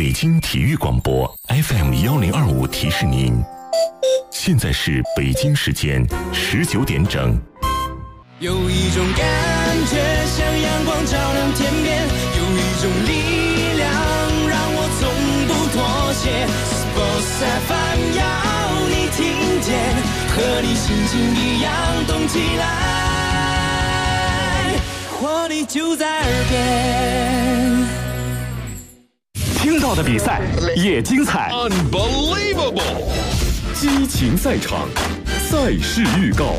北京体育广播 FM1025提示您，现在是北京时间19点整。 有一种感觉像阳光照亮天边，有一种力量让我从不妥协。Sports FM 要你听见，和你心情一样动起来，活力就在耳边。 听到的比赛也精彩 Unbelievable 激情赛场，赛事预告。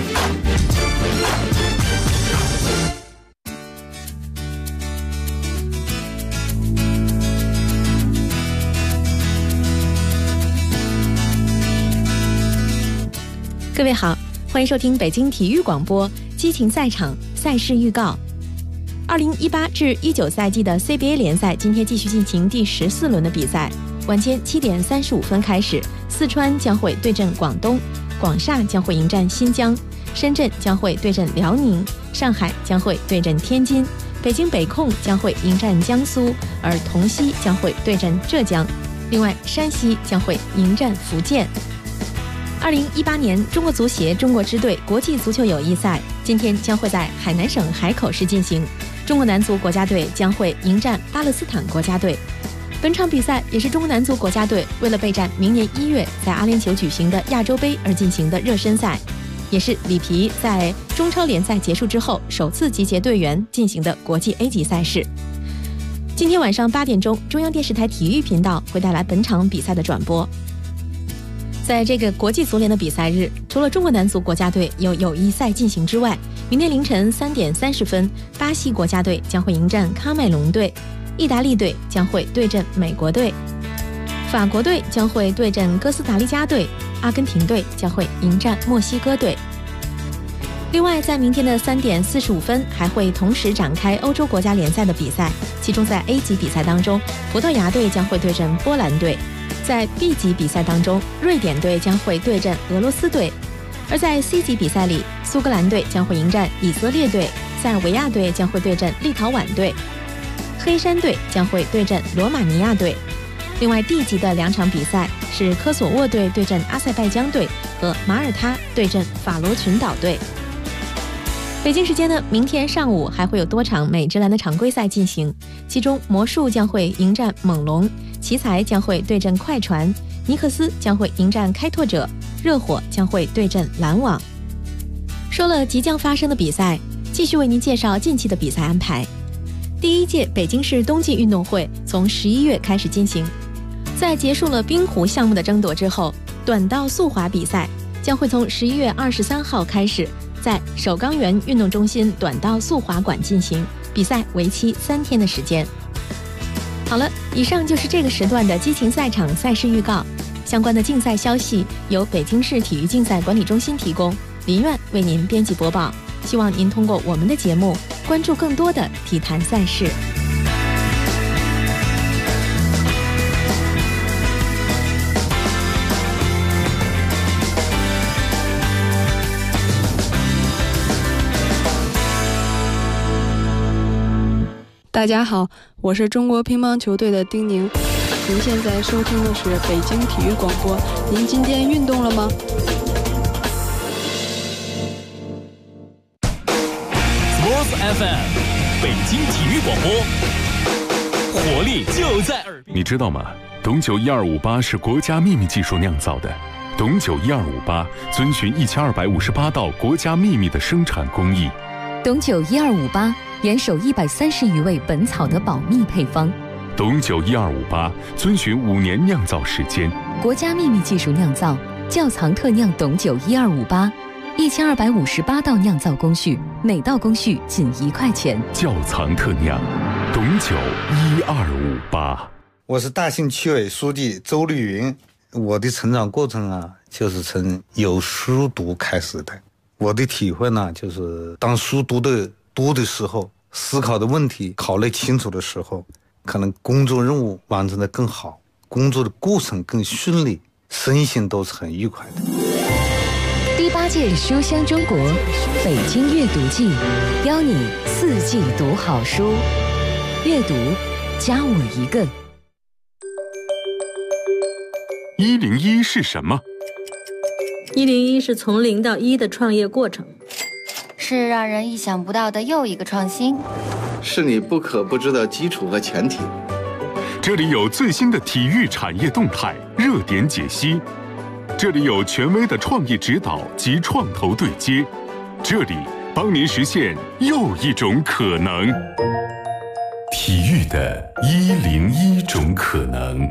各位好，欢迎收听北京体育广播激情赛场赛事预告。2018至19赛季的 CBA 联赛今天继续进行第14轮的比赛，晚间7点35分开始，四川将会对阵广东，广厦将会迎战新疆，深圳将会对阵辽宁，上海将会对阵天津，北京北控将会迎战江苏，而同曦将会对阵浙江，另外山西将会迎战福建。2018年中国足协中国支队国际足球友谊赛今天将会在海南省海口市进行，中国男足国家队将会迎战巴勒斯坦国家队。本场比赛也是中国男足国家队为了备战明年1月在阿联酋举行的亚洲杯而进行的热身赛，也是里皮在中超联赛结束之后首次集结队员进行的国际 A 级赛事。今天晚上8点钟，中央电视台体育频道会带来本场比赛的转播。在这个国际足联的比赛日，除了中国男足国家队有友谊赛进行之外，明天凌晨3点30分，巴西国家队将会迎战喀麦隆队，意大利队将会对阵美国队，法国队将会对阵哥斯达黎加队，阿根廷队将会迎战墨西哥队。另外，在明天的3点45分，还会同时展开欧洲国家联赛的比赛，其中在 A 级比赛当中，葡萄牙队将会对阵波兰队。在 B 级比赛当中，瑞典队将会对阵俄罗斯队，而在 C 级比赛里，苏格兰队将会迎战以色列队，塞尔维亚队将会对阵立陶宛队，黑山队将会对阵罗马尼亚队。另外 D 级的2场比赛是科索沃队对阵阿塞拜疆队和马耳他对阵法罗群岛队。北京时间呢，明天上午还会有多场美职篮的常规赛进行，其中魔术将会迎战猛龙，奇才将会对阵快船，尼克斯将会迎战开拓者，热火将会对阵篮网。说了即将发生的比赛，继续为您介绍近期的比赛安排。第1届北京市冬季运动会从11月开始进行，在结束了冰壶项目的争夺之后，短道速滑比赛将会从11月23号开始在首钢园运动中心短道速滑馆进行，比赛为期3天的时间。好了，以上就是这个时段的激情赛场赛事预告，相关的竞赛消息由北京市体育竞赛管理中心提供，林苑为您编辑播报，希望您通过我们的节目关注更多的体坛赛事。 大家好，我是中国乒乓球队的丁宁。您现在收听的是北京体育广播。您今天运动了吗？ Sports FM 北京体育广播，活力就在耳边。 你知道吗？董酒1258是国家秘密技术酿造的。董酒1258遵循1258道国家秘密的生产工艺。 董酒1258严守130余味本草的保密配方。 董酒1258遵循5年酿造时间， 国家秘密技术酿造，窖藏特酿董酒1258，1258道酿造工序，每道工序仅1块钱。 窖藏特酿，董酒1258。 我是大兴区委书记周绿云。我的成长过程啊，就是从有书读开始的。我的体会呢，就是当书读的时候，思考的问题考虑清楚的时候，可能工作任务完成的更好，工作的过程更顺利，身心都是很愉快的。 第8届书香中国北京阅读季，邀你4季读好书，阅读加我一个。 101是什么 ？101是从0到1的创业过程， 是让人意想不到的又一个创新， 是你不可不知的基础和前提。 这里有最新的体育产业动态、热点解析，这里有权威的创意指导及创投对接，这里帮您实现又一种可能。 体育的101种可能。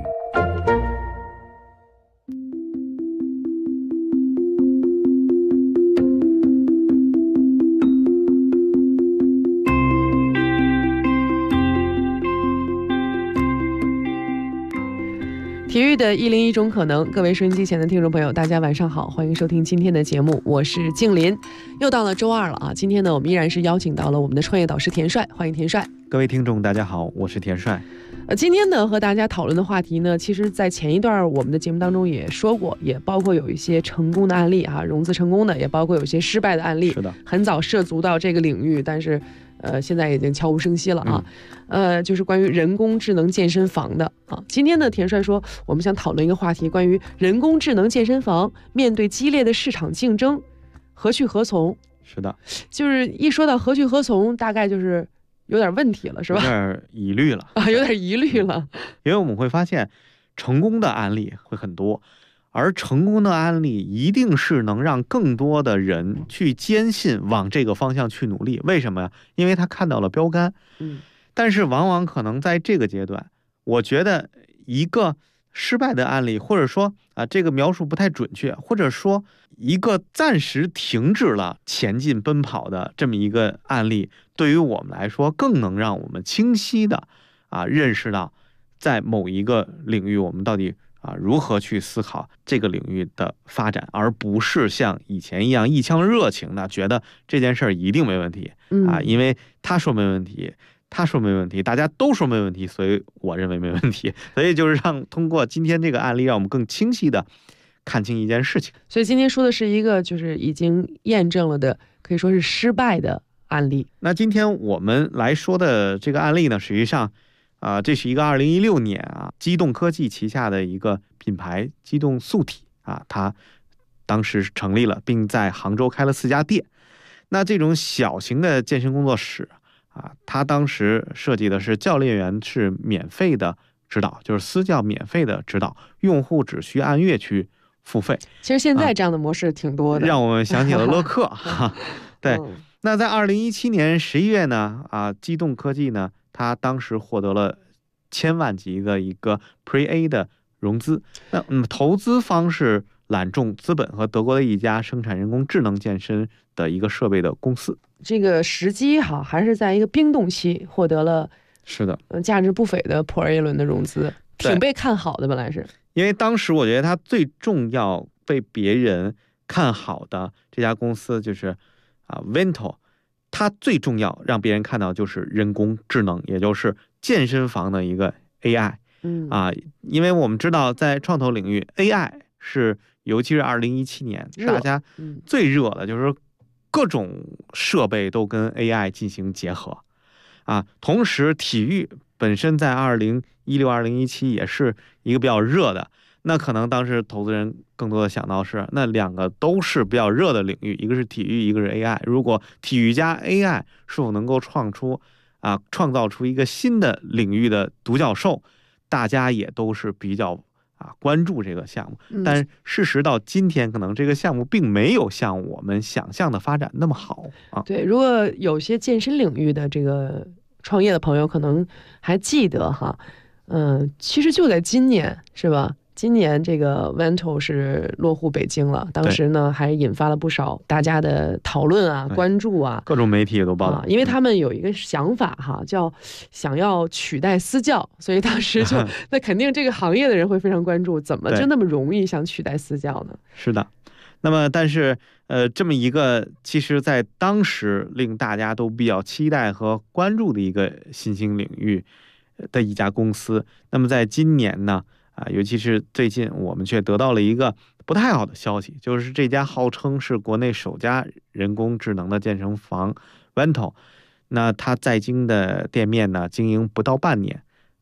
体育的101种可能，各位收音机前的听众朋友，大家晚上好，欢迎收听今天的节目，我是静林。又到了周二了啊！今天呢，我们依然是邀请到了我们的创业导师田帅，欢迎田帅。 各位听众，大家好，我是田帅。 今天呢，和大家讨论的话题呢，其实在前一段我们的节目当中也说过，也包括有一些成功的案例啊，融资成功的，也包括有些失败的案例。 是的， 很早涉足到这个领域，但是现在已经悄无声息了啊。就是关于人工智能健身房的啊。今天呢，田帅说我们想讨论一个话题，关于人工智能健身房面对激烈的市场竞争，何去何从？ 是的， 就是一说到何去何从，大概就是有点问题了，是吧？ 有点疑虑了啊，有点疑虑了。 因为我们会发现，成功的案例会很多，而成功的案例一定是能让更多的人去坚信往这个方向去努力。为什么呀？因为他看到了标杆。但是往往可能在这个阶段，我觉得一个失败的案例，或者说这个描述不太准确，或者说一个暂时停止了前进奔跑的这么一个案例，对于我们来说更能让我们清晰的认识到在某一个领域我们到底如何去思考这个领域的发展，而不是像以前一样一腔热情的觉得这件事儿一定没问题因为他说没问题，他说没问题，大家都说没问题，所以我认为没问题。所以就是通过今天这个案例，让我们更清晰的看清一件事情。 所以今天说的是一个就是已经验证了的，可以说是失败的案例。 那今天我们来说的这个案例呢，实际上这是一个2016年机动科技旗下的一个品牌机动素体它当时成立了，并在杭州开了4家店。那这种小型的健身工作室他当时设计的是教练员是免费的指导，就是私教免费的指导，用户只需按月去付费。 其实现在这样的模式挺多的， 让我们想起了乐客对。那在2017年11月呢机动科技呢，他当时获得了1000万级的一个 Pre-A 的融资。那投资方是揽众资本和德国的一家生产人工智能健身的一个设备的公司。 这个时机还是在一个冰冻期获得了， 是的， 价值不菲的普尔 A 轮的融资，挺被看好的。本来是因为当时我觉得它最重要被别人看好的这家公司就是Vento， 它最重要让别人看到就是人工智能，也就是健身房的一个 AI。因为我们知道在创投领域 AI 是尤其是2017年大家最热的就是各种设备都跟 AI 进行结合同时体育本身在2016、2017也是一个比较热的，那可能当时投资人更多的想到是那两个都是比较热的领域，一个是体育，一个是 AI。如果体育加 AI 是否能够创造出一个新的领域的独角兽，大家也都是比较关注这个项目。但事实到今天，可能这个项目并没有像我们想象的发展那么好对，如果有些健身领域的这个创业的朋友可能还记得其实就在今年是吧？今年这个 Vento 是落户北京了，当时呢还引发了不少大家的讨论关注各种媒体也都报道。 因为他们有一个想法叫想要取代私教，所以当时就那肯定这个行业的人会非常关注，怎么就那么容易想取代私教呢？ 是的。那么但是这么一个其实在当时令大家都比较期待和关注的一个新兴领域的一家公司，那么在今年呢尤其是最近我们却得到了一个不太好的消息，就是这家号称是国内首家人工智能的健身房 Vento， 那它在京的店面呢经营不到半年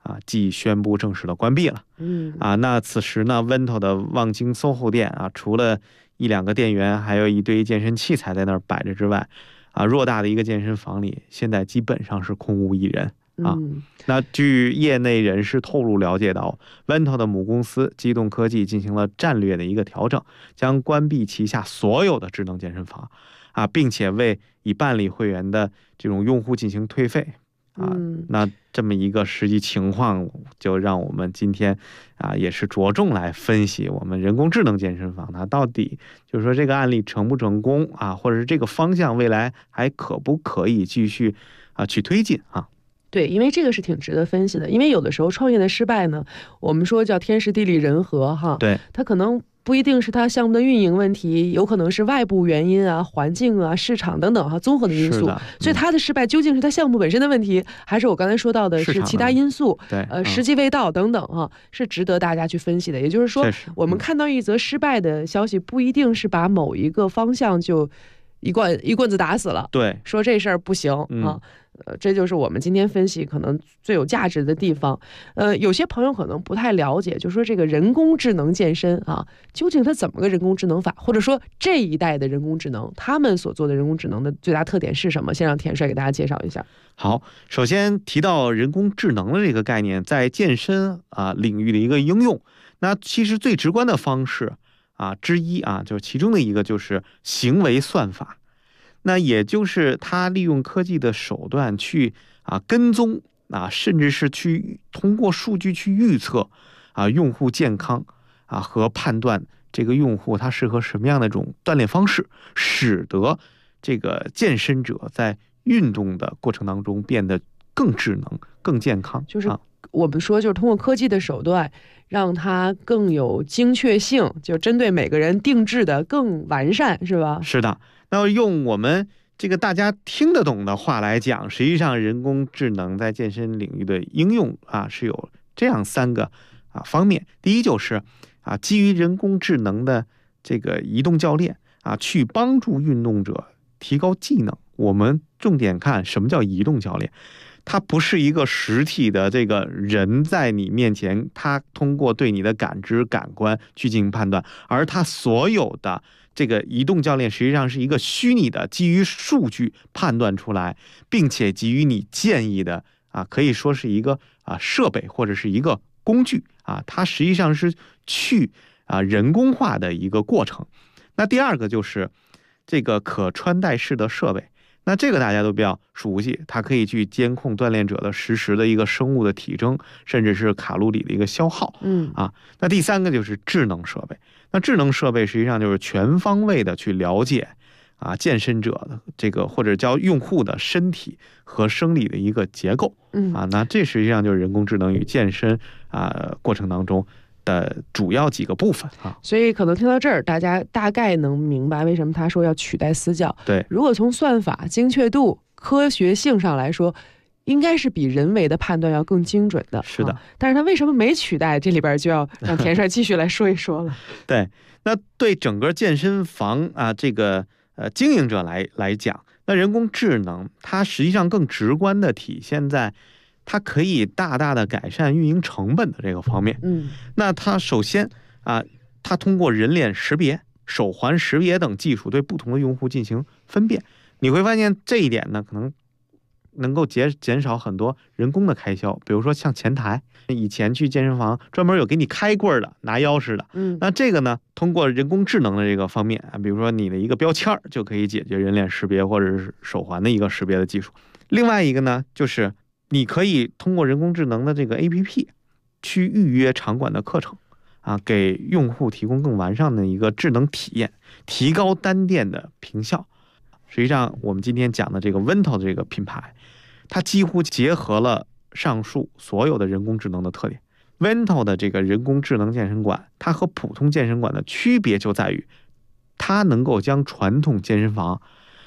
即宣布正式的关闭了。那此时呢 Vento 的望京 SOHO 店除了1、2个店员，还有一堆健身器材在那儿摆着之外，偌大的一个健身房里，现在基本上是空无一人。那据业内人士透露了解到 Vento 的母公司机动科技进行了战略的一个调整，将关闭旗下所有的智能健身房并且为已办理会员的这种用户进行退费那这么一个实际情况，就让我们今天也是着重来分析我们人工智能健身房它到底就是说这个案例成不成功或者是这个方向未来还可不可以继续去推进对，因为这个是挺值得分析的，因为有的时候创业的失败呢，我们说叫天时地利人和对， 它可能不一定是它项目的运营问题，有可能是外部原因环境市场等等综合的因素。所以它的失败究竟是它项目本身的问题，还是我刚才说到的是其他因素？时机未到等等是值得大家去分析的。也就是说，我们看到一则失败的消息，不一定是把某一个方向就一棍子打死了。 对， 说这事儿不行这就是我们今天分析可能最有价值的地方。有些朋友可能不太了解，就说这个人工智能健身究竟它怎么个人工智能法，或者说这一代的人工智能他们所做的人工智能的最大特点是什么？先让田帅给大家介绍一下。 好，首先提到人工智能的这个概念在健身领域的一个应用，那其实最直观的方式之一就是其中的一个就是行为算法。那也就是它利用科技的手段去跟踪甚至是去通过数据去预测用户健康和判断这个用户他适合什么样的一种锻炼方式，使得这个健身者在运动的过程当中变得更智能、更健康。 就是我们说，就是通过科技的手段，让它更有精确性，就针对每个人定制的更完善，是吧？ 是的。那用我们这个大家听得懂的话来讲，实际上人工智能在健身领域的应用是有这样3个方面。第一就是基于人工智能的这个移动教练去帮助运动者提高技能。我们重点看什么叫移动教练，它不是一个实体的这个人在你面前，它通过对你的感知感官去进行判断，而它所有的这个移动教练实际上是一个虚拟的基于数据判断出来并且给予你建议的可以说是一个设备或者是一个工具它实际上是去人工化的一个过程。那第二个就是这个可穿戴式的设备，那这个大家都比较熟悉，它可以去监控锻炼者的实时的一个生物的体征，甚至是卡路里的一个消耗。那第3个就是智能设备。那智能设备实际上就是全方位的去了解健身者的这个或者叫用户的身体和生理的一个结构。那这实际上就是人工智能与健身过程当中的主要几个部分所以可能听到这儿，大家大概能明白为什么他说要取代私教。 对， 如果从算法、精确度、科学性上来说，应该是比人为的判断要更精准的。 是的， 但是他为什么没取代？这里边就要让田帅继续来说一说了。 对，那对整个健身房这个经营者来讲，那人工智能它实际上更直观的体现在它可以大大的改善运营成本的这个方面。那它首先它通过人脸识别、手环识别等技术对不同的用户进行分辨。你会发现这一点呢，可能能够减少很多人工的开销。比如说像前台，以前去健身房专门有给你开柜的、拿钥匙的，那这个呢，通过人工智能的这个方面比如说你的一个标签就可以解决人脸识别或者是手环的一个识别的技术。另外一个呢，就是你可以通过人工智能的这个 APP 去预约场馆的课程给用户提供更完善的一个智能体验，提高单店的评效。实际上我们今天讲的这个 Vento 这个品牌，它几乎结合了上述所有的人工智能的特点。Vento 的这个人工智能健身馆，它和普通健身馆的区别就在于，它能够将传统健身房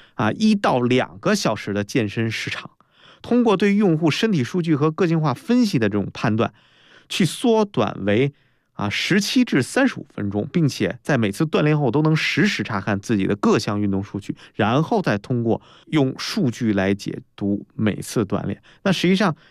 1到2个小时的健身时长，通过对用户身体数据和个性化分析的这种判断，去缩短为17至35分钟，并且在每次锻炼后都能实时查看自己的各项运动数据，然后再通过用数据来解读每次锻炼。那实际上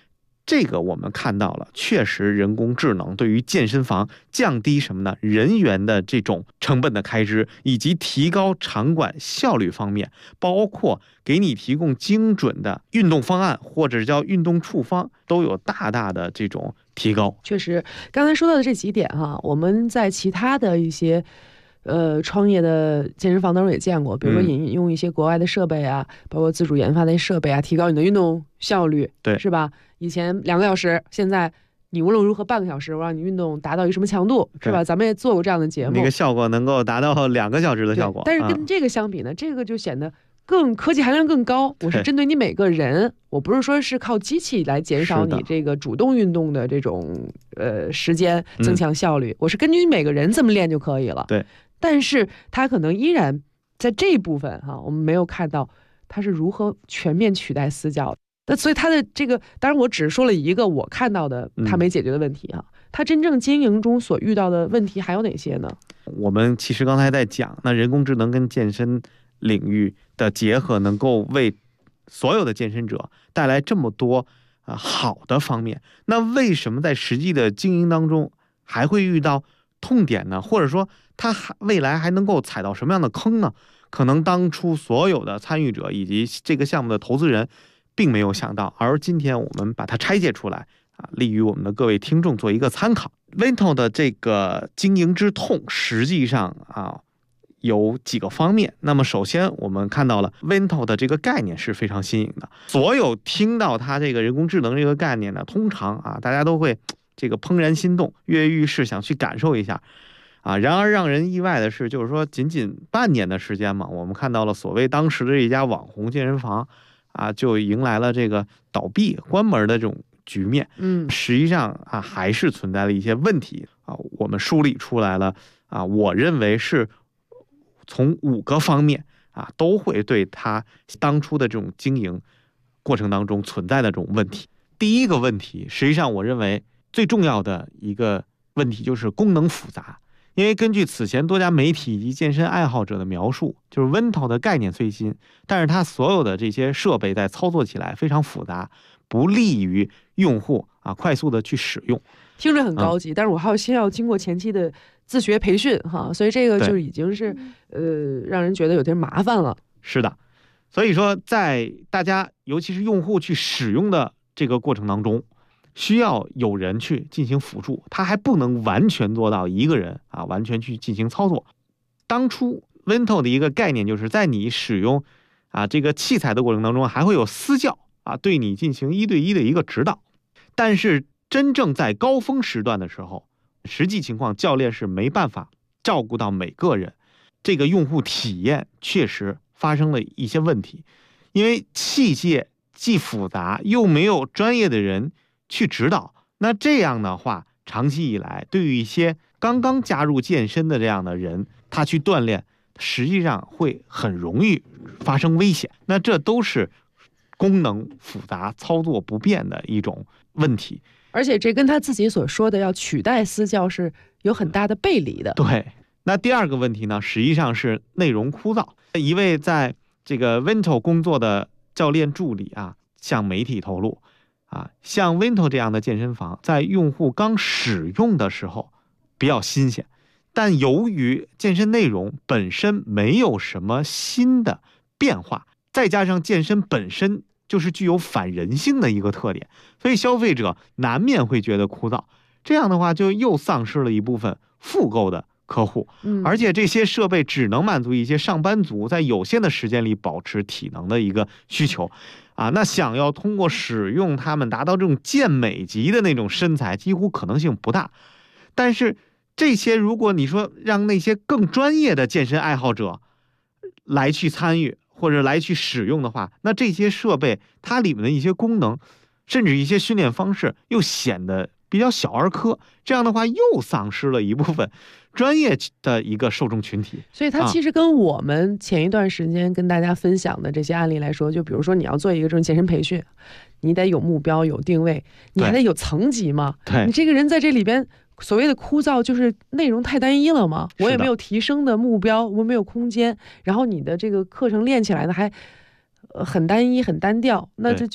这个我们看到了，确实人工智能对于健身房降低什么呢？人员的这种成本的开支，以及提高场馆效率方面，包括给你提供精准的运动方案或者叫运动处方，都有大大的这种提高。 确实，刚才说到的这几点哈，我们在其他的一些创业的健身房当中也见过，比如说引用一些国外的设备啊，包括自主研发的设备啊，提高你的运动效率， 对， 是吧？以前2个小时，现在你无论如何半个小时，我让你运动达到一个什么强度，是吧？咱们也做过这样的节目， 那个效果能够达到2个小时的效果。 但是跟这个相比呢，这个就显得更科技含量更高。我是针对你每个人，我不是说是靠机器来减少你这个主动运动的这种时间，增强效率。我是根据你每个人这么练就可以了。 对， 但是它可能依然在这一部分哈，我们没有看到它是如何全面取代私教。那所以它的这个，当然我只说了一个我看到的它没解决的问题哈，它真正经营中所遇到的问题还有哪些呢？ 我们其实刚才在讲，那人工智能跟健身领域的结合，能够为所有的健身者带来这么多好的方面。那为什么在实际的经营当中还会遇到痛点呢？或者说它未来还能够踩到什么样的坑呢？可能当初所有的参与者以及这个项目的投资人并没有想到，而今天我们把它拆解出来利于我们的各位听众做一个参考。Vento 的这个经营之痛，实际上有几个方面。那么首先我们看到了 Vento 的这个概念是非常新颖的，所有听到它这个人工智能这个概念呢，通常大家都会这个怦然心动，跃跃欲试，想去感受一下然而让人意外的是，就是说仅仅半年的时间嘛，我们看到了所谓当时的一家网红健身房就迎来了这个倒闭关门的这种局面。实际上还是存在了一些问题我们梳理出来了我认为是从5个方面都会对他当初的这种经营过程当中存在的这种问题。第一个问题，实际上我认为最重要的一个问题就是功能复杂。因为根据此前多家媒体以及健身爱好者的描述，就是 Vento 的概念虽新，但是它所有的这些设备在操作起来非常复杂，不利于用户快速的去使用。 听着很高级，但是我还先要经过前期的自学培训所以这个就已经是让人觉得有点麻烦了。 是的，所以说在大家尤其是用户去使用的这个过程当中，需要有人去进行辅助，他还不能完全做到一个人完全去进行操作。当初 Vento 的一个概念就是在你使用这个器材的过程当中，还会有私教对你进行1对1的一个指导。但是真正在高峰时段的时候，实际情况教练是没办法照顾到每个人，这个用户体验确实发生了一些问题。因为器械既复杂又没有专业的人去指导，那这样的话长期以来对于一些刚刚加入健身的这样的人，他去锻炼实际上会很容易发生危险。那这都是功能复杂操作不便的一种问题， 而且这跟他自己所说的要取代私教是有很大的背离的。 对，那第二个问题呢，实际上是内容枯燥。一位在这个 Vento 工作的教练助理向媒体透露像 Vento 这样的健身房在用户刚使用的时候比较新鲜，但由于健身内容本身没有什么新的变化，再加上健身本身就是具有反人性的一个特点，所以消费者难免会觉得枯燥。这样的话就又丧失了一部分复购的客户，而且这些设备只能满足一些上班族在有限的时间里保持体能的一个需求那想要通过使用它们达到这种健美级的那种身材，几乎可能性不大。但是这些如果你说让那些更专业的健身爱好者来去参与或者来去使用的话，那这些设备它里面的一些功能甚至一些训练方式又显得比较小儿科，这样的话又丧失了一部分专业的一个受众群体。 所以它其实跟我们前一段时间跟大家分享的这些案例来说，就比如说你要做一个这种健身培训，你得有目标有定位，你还得有层级嘛。 对， 你这个人在这里边所谓的枯燥就是内容太单一了嘛，我也没有提升的目标，我没有空间，然后你的这个课程练起来的还很单一很单调，那这就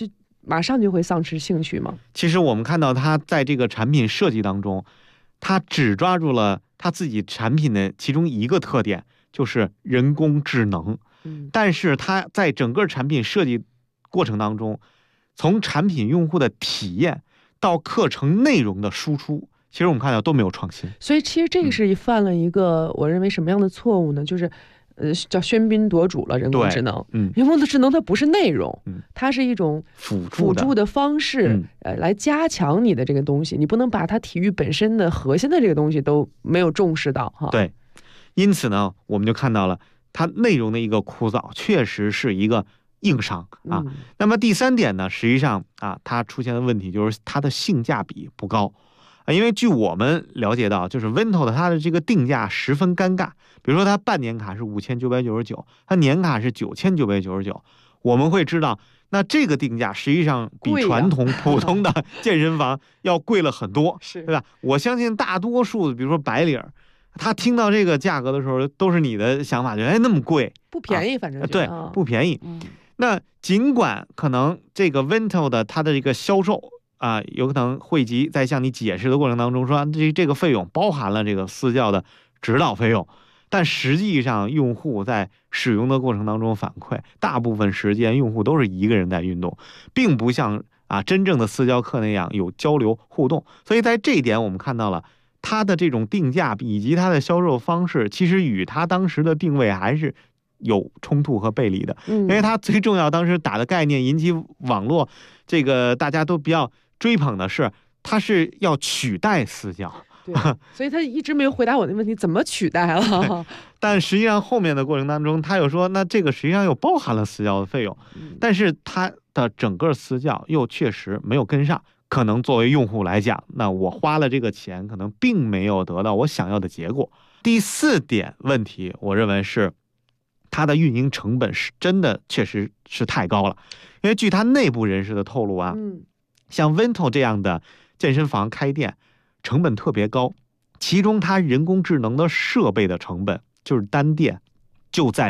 马上就会丧失兴趣吗？ 其实我们看到他在这个产品设计当中，他只抓住了他自己产品的其中一个特点，就是人工智能。但是他在整个产品设计过程当中，从产品用户的体验到课程内容的输出，其实我们看到都没有创新。 所以其实这个是犯了一个我认为什么样的错误呢？就是叫喧宾夺主了人工智能。人工智能它不是内容，它是一种辅助的方式，来加强你的这个东西。你不能把它体育本身的核心的这个东西都没有重视到哈。 对，因此呢，我们就看到了它内容的一个枯燥，确实是一个硬伤啊。那么第3点呢，实际上啊，它出现的问题就是它的性价比不高。因为据我们了解到，就是 Vento 的它的这个定价十分尴尬。比如说它半年卡是5999，它年卡是9999。我们会知道，那这个定价实际上比传统普通的健身房要贵了很多，对吧？我相信大多数比如说白领，他听到这个价格的时候，都是你的想法，觉得那么贵， 不便宜，反正对，不便宜。那尽管可能这个 Vento 的它的这个销售有可能汇集在向你解释的过程当中说这个费用包含了这个私教的指导费用，但实际上用户在使用的过程当中反馈，大部分时间用户都是一个人在运动，并不像真正的私教课那样有交流互动。所以在这一点我们看到了它的这种定价以及它的销售方式，其实与它当时的定位还是有冲突和背离的。因为它最重要当时打的概念引起网络这个大家都比较追捧的是，它是要取代私教。 对，所以他一直没有回答我的问题，怎么取代了？ 但实际上后面的过程当中，他又说，那这个实际上又包含了私教的费用，但是他的整个私教又确实没有跟上。可能作为用户来讲，那我花了这个钱，可能并没有得到我想要的结果。第4点问题，我认为是它的运营成本是真的确实是太高了。因为据他内部人士的透露像 Vento 这样的健身房开店成本特别高，其中它人工智能的设备的成本就是单店就在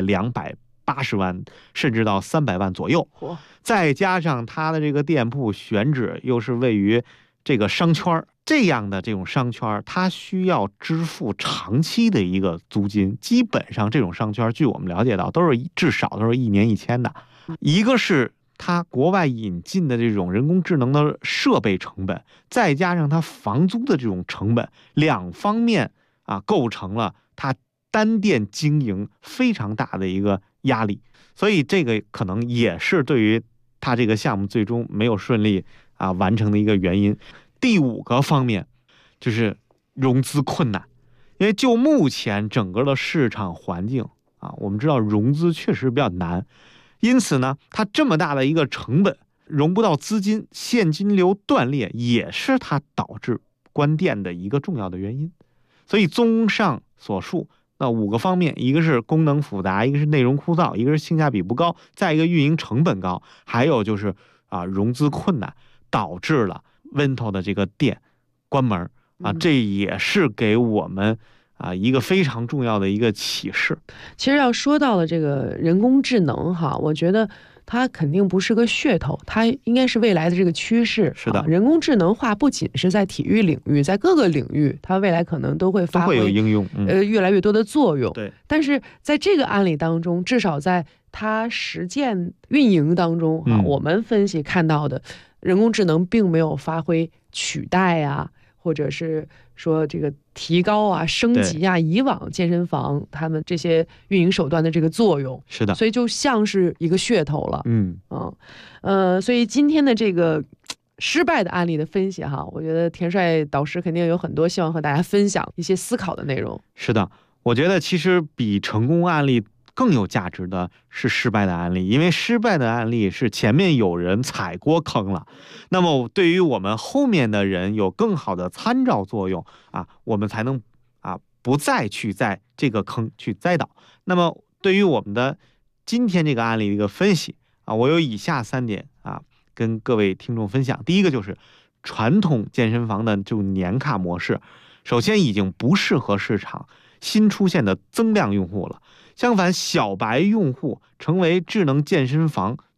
280万甚至到300万左右，再加上它的这个店铺选址又是位于这个商圈，这样的这种商圈它需要支付长期的一个租金，基本上这种商圈据我们了解到至少都是1年1000的。一个是它国外引进的这种人工智能的设备成本，再加上它房租的这种成本，2方面构成了它单店经营非常大的一个压力。所以这个可能也是对于它这个项目最终没有顺利完成的一个原因。第5个方面就是融资困难。因为就目前整个的市场环境我们知道融资确实比较难，因此呢，它这么大的一个成本融不到资金，现金流断裂也是它导致关店的一个重要的原因。所以综上所述，那5个方面，一个是功能复杂，一个是内容枯燥，一个是性价比不高，再一个运营成本高，还有就是融资困难，导致了 Vento 的这个店关门这也是给我们一个非常重要的一个启示。 其实要说到了这个人工智能我觉得它肯定不是个噱头，它应该是未来的这个趋势。 是的， 人工智能化不仅是在体育领域，在各个领域，它未来可能都会发挥有应用， 越来越多的作用。 对， 但是在这个案例当中，至少在它实践运营当中我们分析看到的，人工智能并没有发挥取代或者是说这个提高升级以往健身房他们这些运营手段的这个作用。 是的， 所以就像是一个噱头了。所以今天的这个失败的案例的分析我觉得田帅导师肯定有很多希望和大家分享一些思考的内容。 是的，我觉得其实比成功案例更有价值的是失败的案例，因为失败的案例是前面有人踩过坑了，那么对于我们后面的人有更好的参照作用我们才能不再去在这个坑去栽倒。那么对于我们的今天这个案例的一个分析我有以下3点跟各位听众分享。第一个就是传统健身房的这种年卡模式，首先已经不适合市场新出现的增量用户了。相反，小白用户成为智能健身房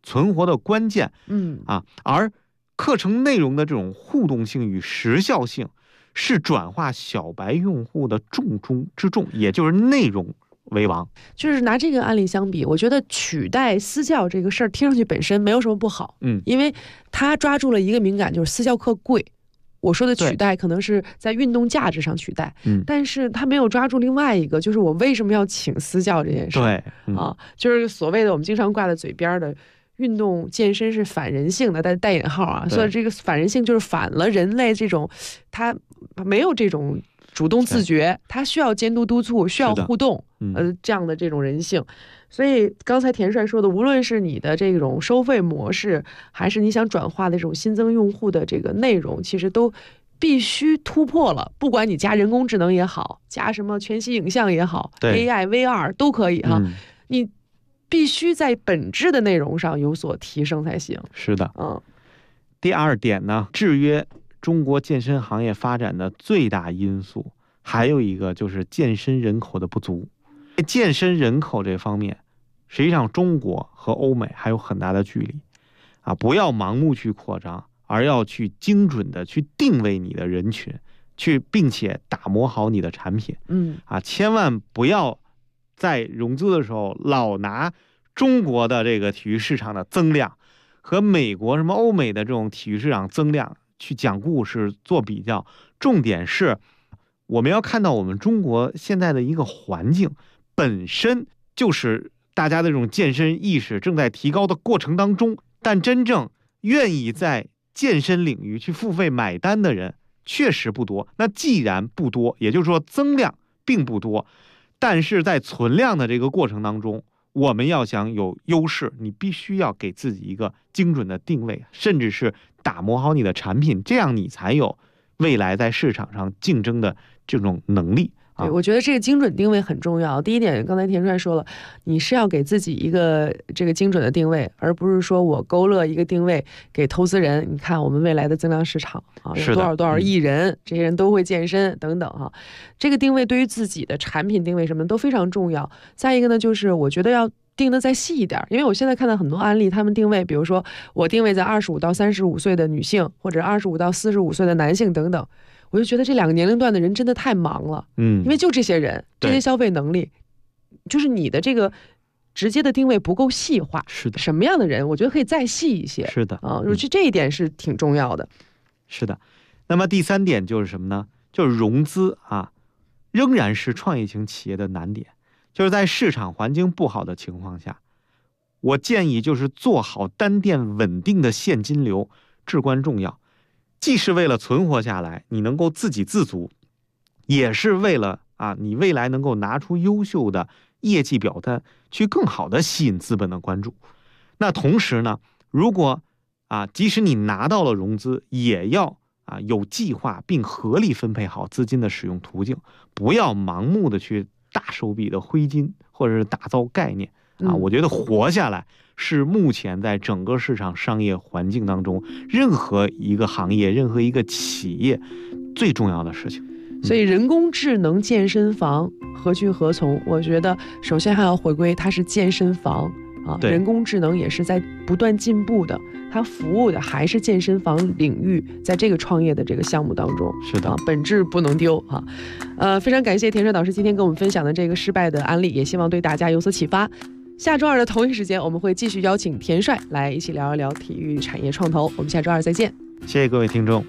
存活的关键。而课程内容的这种互动性与时效性，是转化小白用户的重中之重，也就是内容为王。 就是拿这个案例相比，我觉得取代私教这个事儿听上去本身没有什么不好，因为他抓住了一个敏感，就是私教课贵。我说的取代可能是在运动价值上取代，但是他没有抓住另外一个，就是我为什么要请私教这件事。就是所谓的我们经常挂在嘴边的运动健身是反人性的，带引号啊，所以这个反人性就是反了人类这种他没有这种主动自觉，他需要监督督促，需要互动，这样的这种人性。所以刚才田帅说的，无论是你的这种收费模式，还是你想转化的这种新增用户的这个内容，其实都必须突破了。不管你加人工智能也好，加什么全息影像也好 ，AI、VR 都可以哈，你必须在本质的内容上有所提升才行。 是的，第二点呢，制约中国健身行业发展的最大因素，还有一个就是健身人口的不足。健身人口这方面，实际上中国和欧美还有很大的距离啊！不要盲目去扩张，而要去精准的去定位你的人群，并且打磨好你的产品。千万不要在融资的时候老拿中国的这个体育市场的增量和美国什么欧美的这种体育市场增量去讲故事做比较。重点是我们要看到我们中国现在的一个环境本身就是大家的这种健身意识正在提高的过程当中，但真正愿意在健身领域去付费买单的人确实不多。那既然不多，也就是说增量并不多，但是在存量的这个过程当中，我们要想有优势，你必须要给自己一个精准的定位，甚至是打磨好你的产品，这样你才有未来在市场上竞争的这种能力。 对，我觉得这个精准定位很重要。第一点，刚才田帅说了，你是要给自己一个这个精准的定位，而不是说我勾勒一个定位给投资人。你看我们未来的增量市场啊，有多少多少亿人，这些人都会健身等等哈。这个定位对于自己的产品定位什么都非常重要。再一个呢，就是我觉得要定的再细一点，因为我现在看到很多案例，他们定位，比如说我定位在25到35岁的女性，或者25到45岁的男性等等。我就觉得这两个年龄段的人真的太忙了，因为就这些人，这些消费能力，就是你的这个直接的定位不够细化。 是的， 什么样的人，我觉得可以再细一些。 是的啊，我觉得这一点是挺重要的。 是的，那么第三点就是什么呢？就是融资啊，仍然是创业型企业的难点。就是在市场环境不好的情况下，我建议就是做好单店稳定的现金流至关重要。既是为了存活下来，你能够自给自足，也是为了你未来能够拿出优秀的业绩表单，去更好的吸引资本的关注。那同时呢，如果即使你拿到了融资，也要有计划并合理分配好资金的使用途径，不要盲目的去大手笔的挥金或者是打造概念我觉得活下来是目前在整个市场商业环境当中，任何一个行业、任何一个企业最重要的事情。 所以人工智能健身房何去何从？我觉得首先还要回归它是健身房人工智能也是在不断进步的，它服务的还是健身房领域，在这个创业的这个项目当中， 是的本质不能丢非常感谢田帅导师今天跟我们分享的这个失败的案例，也希望对大家有所启发。下周二的同一时间，我们会继续邀请田帅来一起聊一聊体育产业创投。我们下周二再见。 谢谢各位听众。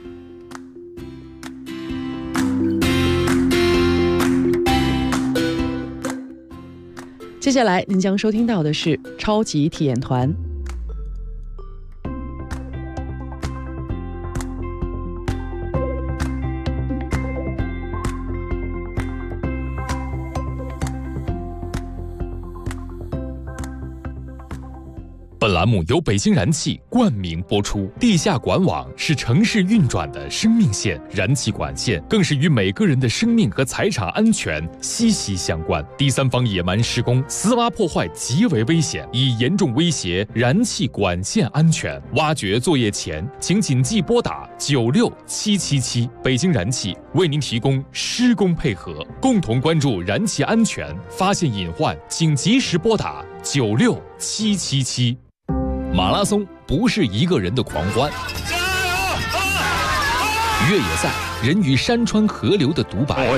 接下来您将收听到的是超级体验团。 本栏目由北京燃气冠名播出。地下管网是城市运转的生命线，燃气管线更是与每个人的生命和财产安全息息相关。第三方野蛮施工、私挖破坏极为危险，已严重威胁燃气管线安全。挖掘作业前，请谨记拨打96777。北京燃气为您提供施工配合，共同关注燃气安全，发现隐患请及时拨打96777。 马拉松不是一个人的狂欢，越野赛人与山川河流的独白。